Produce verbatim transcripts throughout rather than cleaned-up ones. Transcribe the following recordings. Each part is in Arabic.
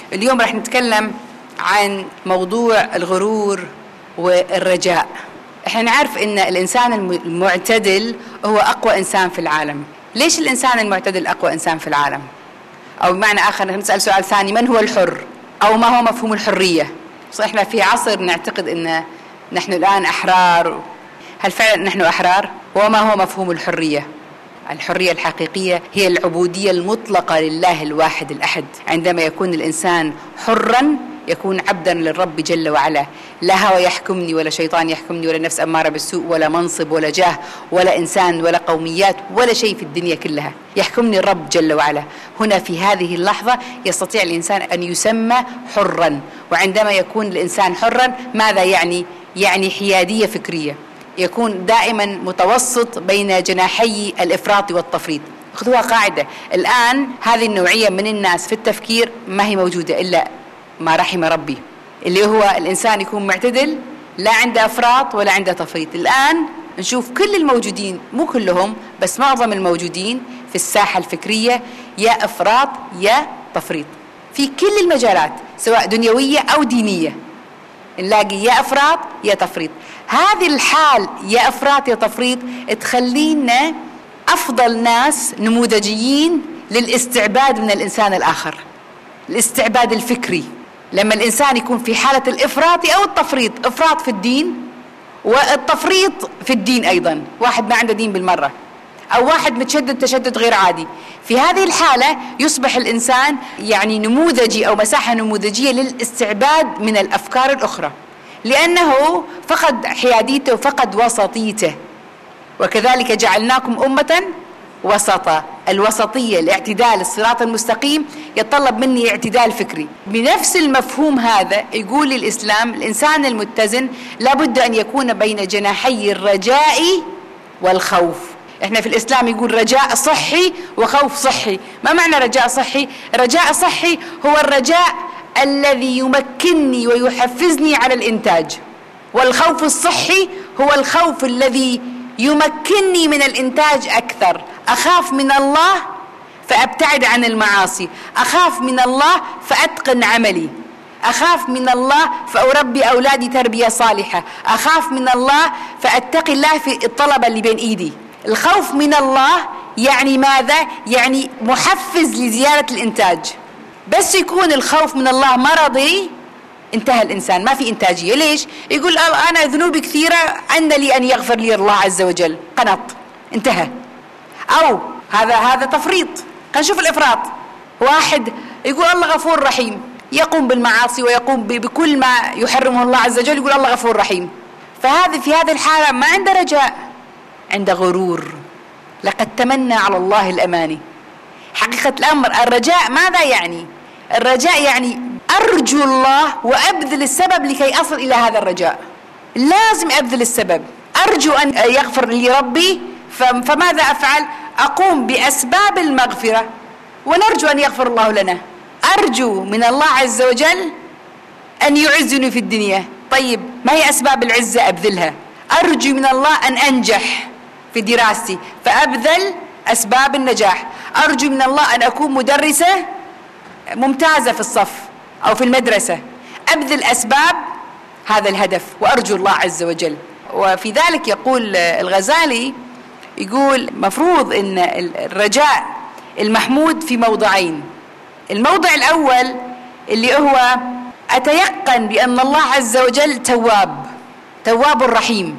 اليوم رح نتكلم عن موضوع الغرور والرجاء. احنا نعرف ان الانسان المعتدل هو اقوى انسان في العالم. ليش الانسان المعتدل اقوى انسان في العالم؟ او بمعنى اخر نسال سؤال ثاني، من هو الحر؟ او ما هو مفهوم الحريه؟ احنا في عصر نعتقد ان نحن الان احرار. هل فعلا نحن احرار؟ وما هو مفهوم الحريه؟ الحريه الحقيقيه هي العبوديه المطلقه لله الواحد الاحد. عندما يكون الانسان حرا يكون عبدا للرب جل وعلا، لا هوى يحكمني ولا شيطان يحكمني ولا نفس أمارة بالسوء ولا منصب ولا جاه ولا إنسان ولا قوميات ولا شيء في الدنيا كلها، يحكمني الرب جل وعلا. هنا في هذه اللحظة يستطيع الإنسان أن يسمى حرا. وعندما يكون الإنسان حرا ماذا يعني؟ يعني حيادية فكرية، يكون دائما متوسط بين جناحي الإفراط والتفريط. خذوها قاعدة، الآن هذه النوعية من الناس في التفكير ما هي موجودة إلا ما رحم ربي، اللي هو الإنسان يكون معتدل، لا عنده أفراط ولا عنده تفريط. الآن نشوف كل الموجودين، مو كلهم بس معظم الموجودين في الساحة الفكرية يا أفراط يا تفريط في كل المجالات سواء دنيوية أو دينية. نلاقي يا أفراط يا تفريط. هذه الحال يا أفراط يا تفريط تخلينا أفضل ناس نموذجيين للاستعباد من الإنسان الآخر، الاستعباد الفكري. لما الإنسان يكون في حالة الإفراط أو التفريط، إفراط في الدين والتفريط في الدين أيضا، واحد ما عنده دين بالمرة أو واحد متشدد تشدد غير عادي، في هذه الحالة يصبح الإنسان يعني نموذجي أو مساحة نموذجية للاستعباد من الأفكار الأخرى، لأنه فقد حياديته وفقد وسطيته. وكذلك جعلناكم أمة وسطا. الوسطية، الاعتدال، الصراط المستقيم يتطلب مني اعتدال فكري. بنفس المفهوم هذا يقول الإسلام الإنسان المتزن لابد أن يكون بين جناحي الرجاء والخوف. احنا في الإسلام يقول رجاء صحي وخوف صحي. ما معنى رجاء صحي؟ رجاء صحي هو الرجاء الذي يمكنني ويحفزني على الإنتاج، والخوف الصحي هو الخوف الذي يمكنني من الإنتاج أكثر. أخاف من الله فأبتعد عن المعاصي، أخاف من الله فأتقن عملي، أخاف من الله فأربي أولادي تربية صالحة، أخاف من الله فأتقي الله في الطلبة اللي بين إيدي. الخوف من الله يعني ماذا؟ يعني محفز لزيادة الإنتاج. بس يكون الخوف من الله مرضي انتهى الإنسان، ما في إنتاجية. ليش؟ يقول أنا ذنوبي كثيرة، أن لي أن يغفر لي الله عز وجل، قنط، انتهى. أو هذا هذا تفريط. خلينا نشوف الإفراط، واحد يقول الله غفور رحيم، يقوم بالمعاصي ويقوم بكل ما يحرمه الله عز وجل، يقول الله غفور رحيم. فهذا في هذه الحالة ما عنده رجاء، عنده غرور. لقد تمنى على الله الأماني. حقيقة الأمر الرجاء ماذا يعني؟ الرجاء يعني أرجو الله وأبذل السبب لكي أصل إلى هذا الرجاء. لازم أبذل السبب. أرجو أن يغفر لي ربي، فماذا أفعل؟ أقوم بأسباب المغفرة ونرجو أن يغفر الله لنا. أرجو من الله عز وجل أن يعزني في الدنيا، طيب ما هي أسباب العزة؟ أبذلها. أرجو من الله أن أنجح في دراستي فأبذل أسباب النجاح. أرجو من الله أن أكون مدرسة ممتازة في الصف أو في المدرسة، أبذل أسباب هذا الهدف وأرجو الله عز وجل. وفي ذلك يقول الغزالي، يقول مفروض أن الرجاء المحمود في موضعين. الموضع الأول اللي هو أتيقن بأن الله عز وجل تواب، تواب رحيم،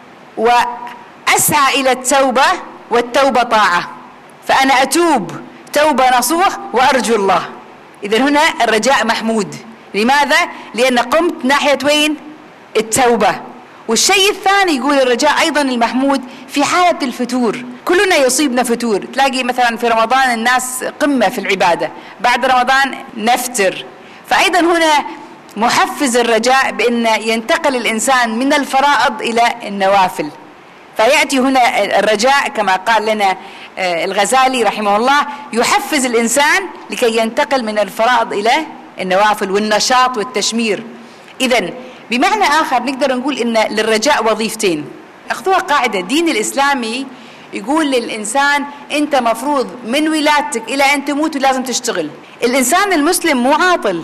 وأسعى إلى التوبة، والتوبة طاعة، فأنا أتوب توبة نصوح وأرجو الله. إذن هنا الرجاء محمود. لماذا؟ لأن قمت ناحية وين؟ التوبة. والشيء الثاني يقول الرجاء أيضا المحمود في حالة الفتور. كلنا يصيبنا فتور، تلاقي مثلا في رمضان الناس قمة في العبادة، بعد رمضان نفتر. فأيضا هنا محفز الرجاء بأن ينتقل الإنسان من الفرائض إلى النوافل. فيأتي هنا الرجاء كما قال لنا الغزالي رحمه الله، يحفز الإنسان لكي ينتقل من الفرائض إلى النوافل والنشاط والتشمير. إذن بمعنى آخر نقدر نقول إن للرجاء وظيفتين. أخذوها قاعدة، الدين الإسلامي يقول للإنسان أنت مفروض من ولادتك إلى أن تموت لازم تشتغل. الإنسان المسلم مو عاطل،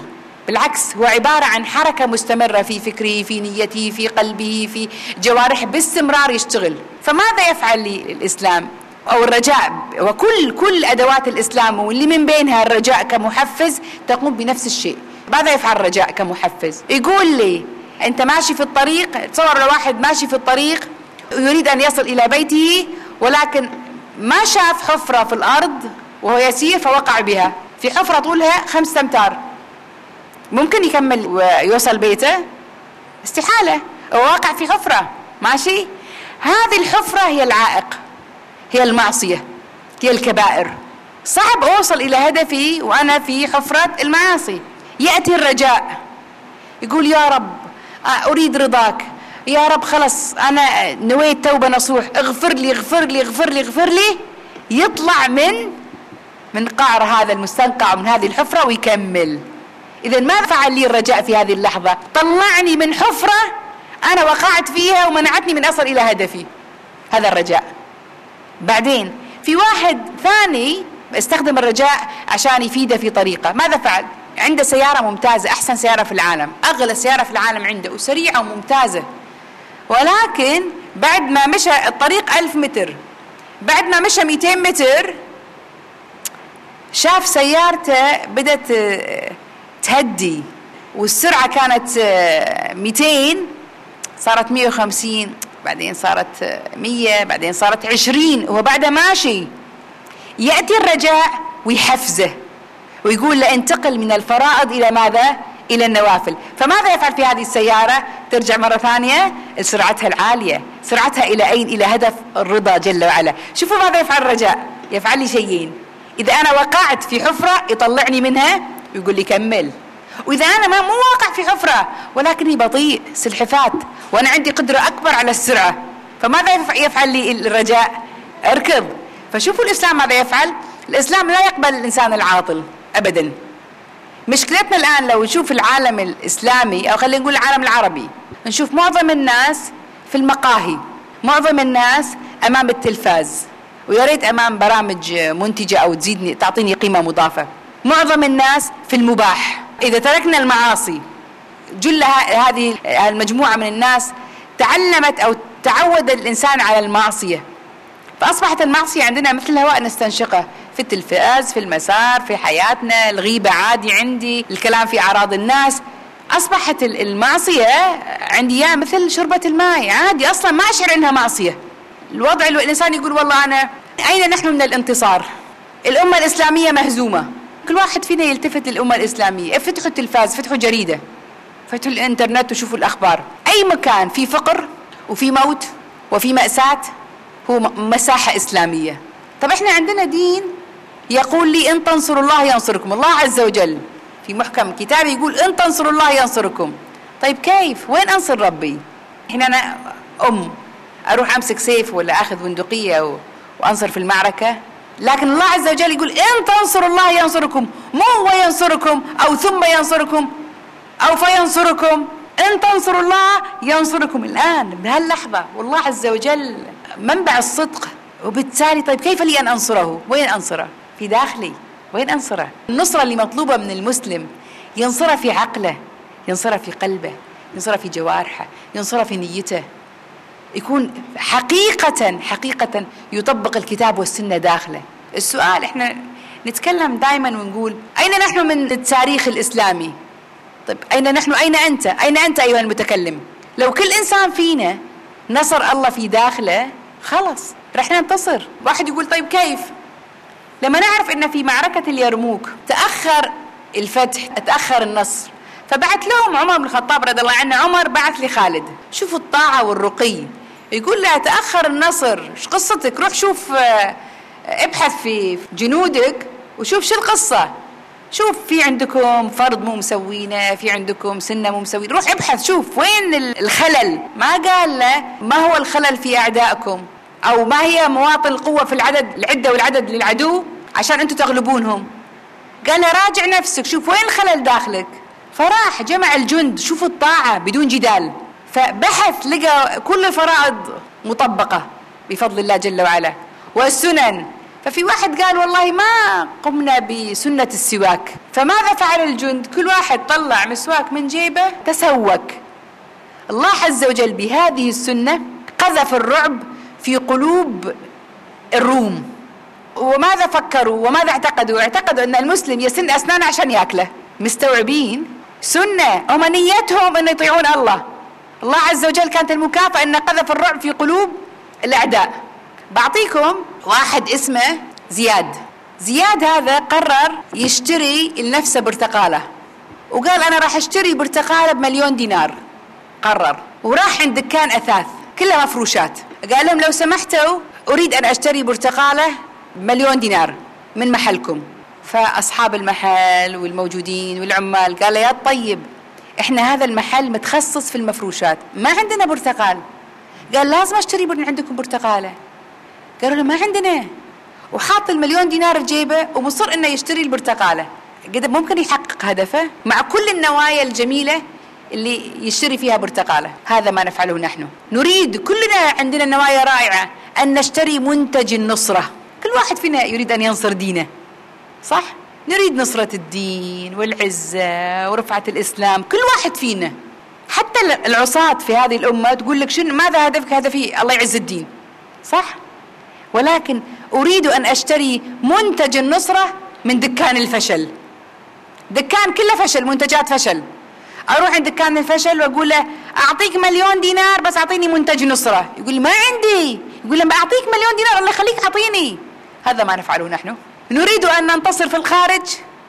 بالعكس هو عبارة عن حركة مستمرة في فكره، في نيته، في قلبه، في جوارحه، باستمرار يشتغل. فماذا يفعل لي الإسلام أو الرجاء؟ وكل كل أدوات الإسلام واللي من بينها الرجاء كمحفز تقوم بنفس الشيء. ماذا يفعل الرجاء كمحفز؟ يقول لي أنت ماشي في الطريق، تصور لو واحد ماشي في الطريق يريد أن يصل إلى بيته ولكن ما شاف حفرة في الأرض وهو يسير فوقع بها، في حفرة طولها خمسة أمتار، ممكن يكمل ويوصل بيته؟ استحالة، هو واقع في حفرة. ماشي؟ هذه الحفرة هي العائق، هي المعصية، هي الكبائر. صعب أوصل إلى هدفي وأنا في حفرة المعاصي. يأتي الرجاء يقول يا رب أريد رضاك، يا رب خلص أنا نويت توبة نصوح، اغفر لي اغفر لي اغفر لي اغفر لي. يطلع من من قعر هذا المستنقع ومن هذه الحفرة ويكمل. إذا ما فعل لي الرجاء في هذه اللحظة؟ طلعني من حفرة أنا وقعت فيها ومنعتني من أصل إلى هدفي. هذا الرجاء. بعدين في واحد ثاني استخدم الرجاء عشان يفيده في طريقة. ماذا فعل؟ عنده سيارة ممتازة، أحسن سيارة في العالم، أغلى سيارة في العالم عنده، وسريعة وممتازة، ولكن بعد ما مشى الطريق ألف متر، بعد ما مشى مئتين متر، شاف سيارته بدأت تهدي، والسرعة كانت مئتين، صارت مئة وخمسين، بعدين صارت مية، بعدين صارت عشرين، وهو بعد ماشي. يأتي الرجاء ويحفزه ويقول له انتقل من الفرائض إلى ماذا؟ إلى النوافل. فماذا يفعل في هذه السيارة؟ ترجع مرة ثانية لسرعتها العالية. سرعتها إلى أين؟ إلى هدف الرضا جل وعلا. شوفوا ماذا يفعل الرجاء. يفعل لي شيئين: إذا أنا وقعت في حفرة يطلعني منها ويقول لي كمل، وإذا أنا ما مو واقع في حفرة ولكني بطيء سلحفات وأنا عندي قدرة أكبر على السرعة، فماذا يفعل لي الرجاء؟ اركض. فشوفوا الإسلام ماذا يفعل. الإسلام لا يقبل الإنسان العاطل أبدا. مشكلتنا الآن لو نشوف العالم الإسلامي أو خلينا نقول العالم العربي، نشوف معظم الناس في المقاهي، معظم الناس أمام التلفاز، ويا ريت أمام برامج منتجة أو تزيدني تعطيني قيمة مضافة. معظم الناس في المباح. إذا تركنا المعاصي، جل هذه المجموعة من الناس تعلمت أو تعود الإنسان على المعصية، فأصبحت المعصية عندنا مثل الهواء نستنشقه، في التلفاز، في المسار، في حياتنا، الغيبة عادي عندي، الكلام في أعراض الناس. أصبحت المعصية عندي يا مثل شربة الماء، عادي أصلا ما أشعر إنها معصية. الوضع الإنسان يقول والله أنا أين نحن من الانتصار؟ الأمة الإسلامية مهزومة. كل واحد فينا يلتفت للأمة الإسلامية، افتحوا التلفاز، فتحوا جريدة، فتحوا الإنترنت وشوفوا الأخبار. أي مكان في فقر وفي موت وفي مأساة هو مساحة إسلامية. طب إحنا عندنا دين يقول لي إن تنصروا الله ينصركم، الله عز وجل في محكم كتابه يقول إن تنصروا الله ينصركم. طيب كيف؟ وين أنصر ربي؟ هنا أنا أم أروح أمسك سيف ولا أخذ بندقية وأنصر في المعركة؟ لكن الله عز وجل يقول إن تنصروا الله ينصركم، مو هو ينصركم أو ثم ينصركم أو فينصركم. إن تنصروا الله ينصركم الآن بهاللحظة، والله عز وجل منبع الصدق. وبالتالي طيب كيف لي أن أنصره؟ وين أنصره؟ في داخلي. وين أنصره؟ النصرة اللي مطلوبة من المسلم ينصرها في عقله، ينصرها في قلبه، ينصرها في جوارحه، ينصرها في نيته، يكون حقيقة حقيقة يطبق الكتاب والسنة داخله. السؤال احنا نتكلم دائما ونقول أين نحن من التاريخ الإسلامي؟ طيب أين نحن؟ أين أنت؟ أين أنت أيها المتكلم؟ لو كل إنسان فينا نصر الله في داخله خلص رح ننتصر. واحد يقول طيب كيف؟ لما نعرف إن في معركة اليرموك تأخر الفتح، تأخر النصر، فبعت لهم عمر بن الخطاب رضي الله عنه، عمر بعث لخالد. شوفوا الطاعة والرقي، يقول له تأخر النصر، ايش قصتك؟ روح شوف ابحث في جنودك وشوف شو القصة، شوف في عندكم فرض مو مسوينه، في عندكم سنة مو مسوينه، روح ابحث شوف وين الخلل. ما قال له ما هو الخلل في أعدائكم أو ما هي مواطن القوة في العدد، العدة والعدد للعدو عشان أنتم تغلبونهم. قال له راجع نفسك، شوف وين الخلل داخلك. فراح جمع الجند، شوفوا الطاعة بدون جدال، فبحث لقى كل الفرائض مطبقة بفضل الله جل وعلا، والسنن ففي واحد قال والله ما قمنا بسنة السواك، فماذا فعل الجند؟ كل واحد طلع مسواك من جيبه تسوك. الله عز وجل بهذه السنة قذف الرعب في قلوب الروم. وماذا فكروا وماذا اعتقدوا؟ اعتقدوا أن المسلم يسن أسنانه عشان يأكله، مستوعبين سنة هم نيتهم أن يطيعون الله. الله عز وجل كانت المكافأة أن قذف الرعب في قلوب الأعداء. بعطيكم واحد اسمه زياد. زياد هذا قرر يشتري لنفسه برتقالة، وقال أنا راح أشتري برتقالة بمليون دينار. قرر وراح عند دكان أثاث كلها مفروشات، قال لهم لو سمحتوا أريد أن أشتري برتقالة بمليون دينار من محلكم. فأصحاب المحل والموجودين والعمال قال يا طيب إحنا هذا المحل متخصص في المفروشات، ما عندنا برتقال. قال لازم أشتري من عندكم برتقالة. قالوا له ما عندنا، وحاط المليون دينار بجيبه ومصر إنه يشتري البرتقالة. قد ممكن يحقق هدفه مع كل النوايا الجميلة اللي يشتري فيها برتقالة. هذا ما نفعله نحن، نريد كلنا عندنا نوايا رائعة أن نشتري منتج النصرة. كل واحد فينا يريد أن ينصر دينه، صح؟ نريد نصرة الدين والعزة ورفعة الإسلام، كل واحد فينا. حتى العصاة في هذه الأمة تقول لك شنو ماذا هدفك؟ هدفي الله يعز الدين، صح؟ ولكن أريد أن أشتري منتج النصرة من دكان الفشل. دكان كله فشل، منتجات فشل. أروح عند دكان الفشل وأقول له أعطيك مليون دينار بس أعطيني منتج نصرة. يقول ما عندي. يقول له أعطيك مليون دينار الله يخليك أعطيني. هذا ما نفعله نحن. نريد أن ننتصر في الخارج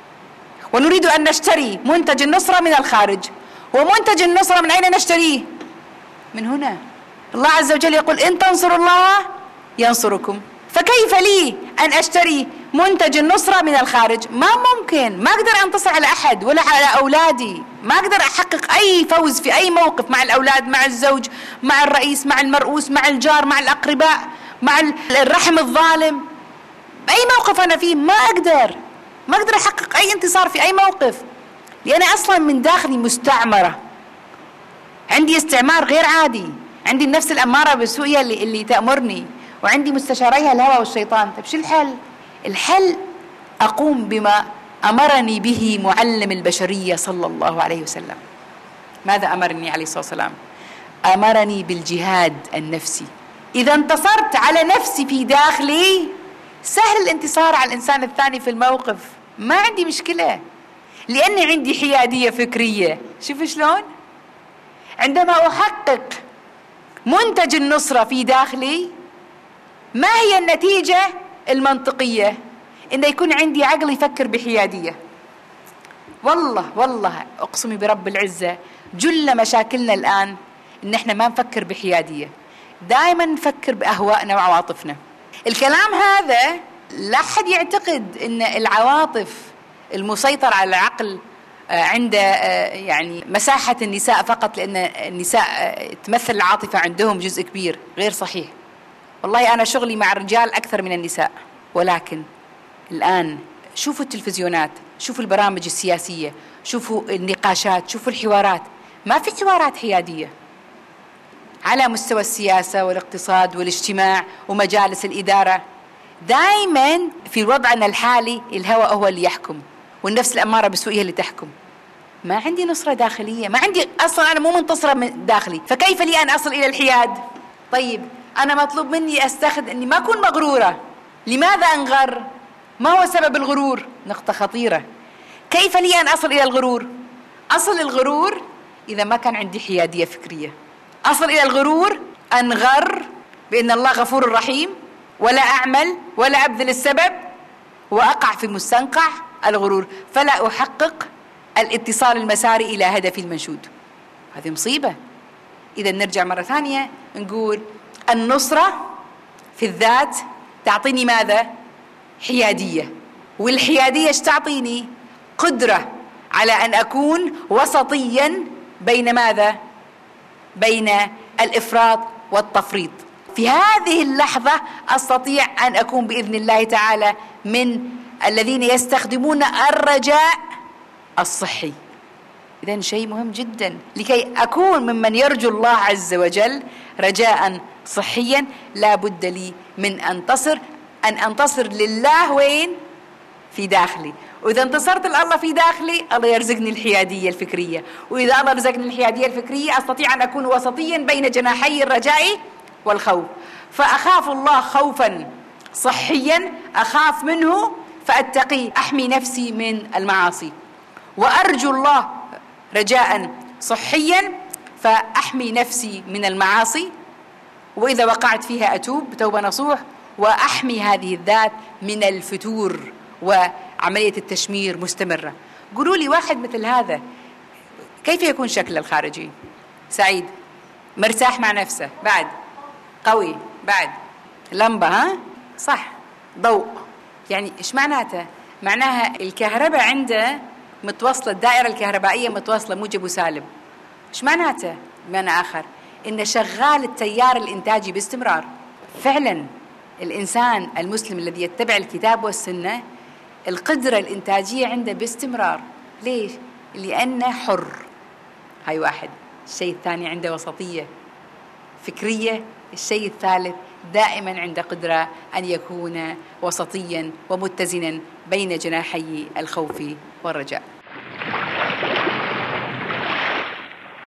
ونريد أن نشتري منتج النصرة من الخارج. ومنتج النصرة من أين نشتريه؟ من هنا. الله عز وجل يقول إن تنصروا الله ينصركم. فكيف لي أن أشتري منتج النصرة من الخارج؟ ما ممكن. ما أقدر أنتصر على أحد ولا على أولادي. ما أقدر أحقق أي فوز في أي موقف مع الأولاد، مع الزوج، مع الرئيس، مع المرؤوس، مع الجار، مع الأقرباء، مع الرحم الظالم. أي موقف أنا فيه ما أقدر ما أقدر أحقق أي انتصار في أي موقف، لأن أصلا من داخلي مستعمرة. عندي استعمار غير عادي. عندي النفس الأمارة بالسوء اللي, اللي تأمرني، وعندي مستشاريها الهوى والشيطان. طيب شو الحل؟ الحل أقوم بما أمرني به معلم البشرية صلى الله عليه وسلم. ماذا أمرني عليه الصلاة والسلام؟ أمرني بالجهاد النفسي. إذا انتصرت على نفسي في داخلي سهل الانتصار على الإنسان الثاني في الموقف، ما عندي مشكلة، لأني عندي حيادية فكرية. شوف شلون؟ عندما أحقق منتج النصرة في داخلي، ما هي النتيجة المنطقية؟ إن يكون عندي عقل يفكر بحيادية. والله والله أقسم برب العزة جل مشاكلنا الآن إن إحنا ما نفكر بحيادية، دائما نفكر بأهوائنا وعواطفنا. الكلام هذا لا أحد يعتقد إن العواطف المسيطر على العقل عند يعني مساحة النساء فقط، لأن النساء تمثل العاطفة عندهم جزء كبير. غير صحيح. والله أنا شغلي مع الرجال أكثر من النساء. ولكن الآن شوفوا التلفزيونات، شوفوا البرامج السياسية، شوفوا النقاشات، شوفوا الحوارات. ما في حوارات حيادية على مستوى السياسة والاقتصاد والاجتماع ومجالس الإدارة. دائما في وضعنا الحالي الهوى هو اللي يحكم، والنفس الأمارة بالسوء هي اللي تحكم. ما عندي نصرة داخلية، ما عندي أصلا، أنا مو منتصرة من داخلي. فكيف لي أن أصل إلى الحياد؟ طيب أنا مطلوب مني أستخدم أني ما أكون مغرورة. لماذا أنغر؟ ما هو سبب الغرور؟ نقطة خطيرة. كيف لي أن أصل إلى الغرور؟ أصل الغرور إذا ما كان عندي حيادية فكرية. أصل إلى الغرور أنغر بأن الله غفور رحيم، ولا أعمل ولا أبذل السبب، وأقع في مستنقع الغرور، فلا أحقق الاتصال المساري إلى هدفي المنشود. هذه مصيبة. إذا نرجع مرة ثانية نقول النصرة في الذات تعطيني ماذا؟ حيادية. والحيادية ايش تعطيني؟ قدرة على أن أكون وسطيا بين ماذا؟ بين الإفراط والتفريط. في هذه اللحظة أستطيع أن أكون بإذن الله تعالى من الذين يستخدمون الرجاء الصحي. إذن شيء مهم جدا لكي أكون ممن يرجو الله عز وجل رجاء صحيا. لا بد لي من أن تصر أن أنتصر لله وين؟ في داخلي. وإذا انتصرت لله في داخلي الله يرزقني الحيادية الفكرية، وإذا الله رزقني الحيادية الفكرية أستطيع أن أكون وسطيا بين جناحي الرجاء والخوف. فأخاف الله خوفا صحيا أخاف منه فأتقي، أحمي نفسي من المعاصي، وأرجو الله رجاء صحيا فأحمي نفسي من المعاصي، وإذا وقعت فيها أتوب توبة نصوح، وأحمي هذه الذات من الفتور وعملية التشمير مستمرة. قولوا لي واحد مثل هذا كيف يكون شكله الخارجي؟ سعيد، مرتاح مع نفسه، بعد قوي، بعد لمبة، ها صح، ضوء. يعني إيش معناته؟ معناها الكهرباء عنده متوصلة، الدائرة الكهربائية متوصلة موجب وسالب. إيش معناته؟ بمعنى آخر إن شغال التيار الإنتاجي باستمرار. فعلا الإنسان المسلم الذي يتبع الكتاب والسنة القدرة الإنتاجية عنده باستمرار. ليش؟ لأنه حر. هاي واحد. الشيء الثاني عنده وسطية فكرية. الشيء الثالث دائما عنده قدرة أن يكون وسطيا ومتزنا بين جناحي الخوف والرجاء.